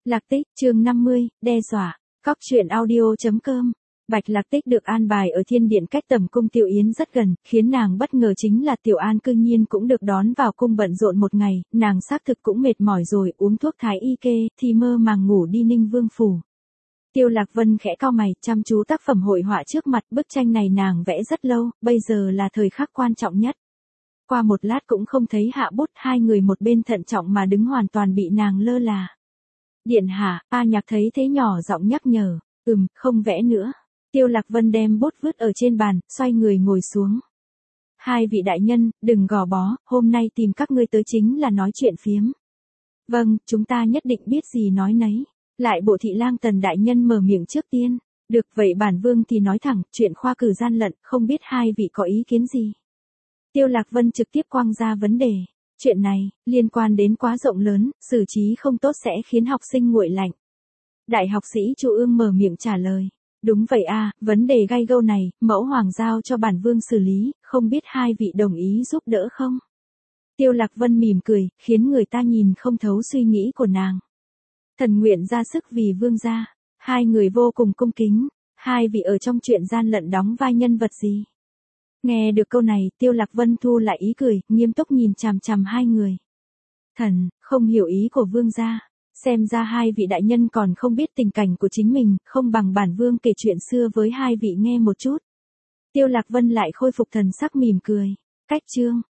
Lạc Tích, chương 50, đe dọa. Cóc truyện audio.com. Bạch Lạc Tích được an bài ở thiên điện cách Tẩm cung Tiểu Yến rất gần, khiến nàng bất ngờ chính là Tiểu An cư nhiên cũng được đón vào cung bận rộn một ngày, nàng xác thực cũng mệt mỏi rồi, uống thuốc thái y kê, thì mơ màng ngủ đi Ninh Vương phủ. Tiêu Lạc Vân khẽ cau mày, chăm chú tác phẩm hội họa trước mặt, bức tranh này nàng vẽ rất lâu, bây giờ là thời khắc quan trọng nhất. Qua một lát cũng không thấy hạ bút, hai người một bên thận trọng mà đứng hoàn toàn bị nàng lơ là. Điện hạ, A Nhạc thấy thế nhỏ giọng nhắc nhở, không vẽ nữa. Tiêu Lạc Vân đem bút vứt ở trên bàn, xoay người ngồi xuống. Hai vị đại nhân, đừng gò bó, hôm nay tìm các ngươi tới chính là nói chuyện phiếm. Vâng, chúng ta nhất định biết gì nói nấy. Lại bộ thị lang Tần đại nhân mở miệng trước tiên. Được, vậy bản vương thì nói thẳng, chuyện khoa cử gian lận, không biết hai vị có ý kiến gì. Tiêu Lạc Vân trực tiếp quăng ra vấn đề. Chuyện này, liên quan đến quá rộng lớn, xử trí không tốt sẽ khiến học sinh nguội lạnh. Đại học sĩ Chu Ương mở miệng trả lời. Đúng vậy a, vấn đề gay gâu này, mẫu hoàng giao cho bản vương xử lý, không biết hai vị đồng ý giúp đỡ không? Tiêu Lạc Vân mỉm cười, khiến người ta nhìn không thấu suy nghĩ của nàng. Thần nguyện ra sức vì vương gia. Hai người vô cùng cung kính. Hai vị ở trong chuyện gian lận đóng vai nhân vật gì? Nghe được câu này, Tiêu Lạc Vân thu lại ý cười, nghiêm túc nhìn chằm chằm hai người. Thần, không hiểu ý của vương gia. Xem ra hai vị đại nhân còn không biết tình cảnh của chính mình, không bằng bản vương kể chuyện xưa với hai vị nghe một chút. Tiêu Lạc Vân lại khôi phục thần sắc mỉm cười. Cách chương,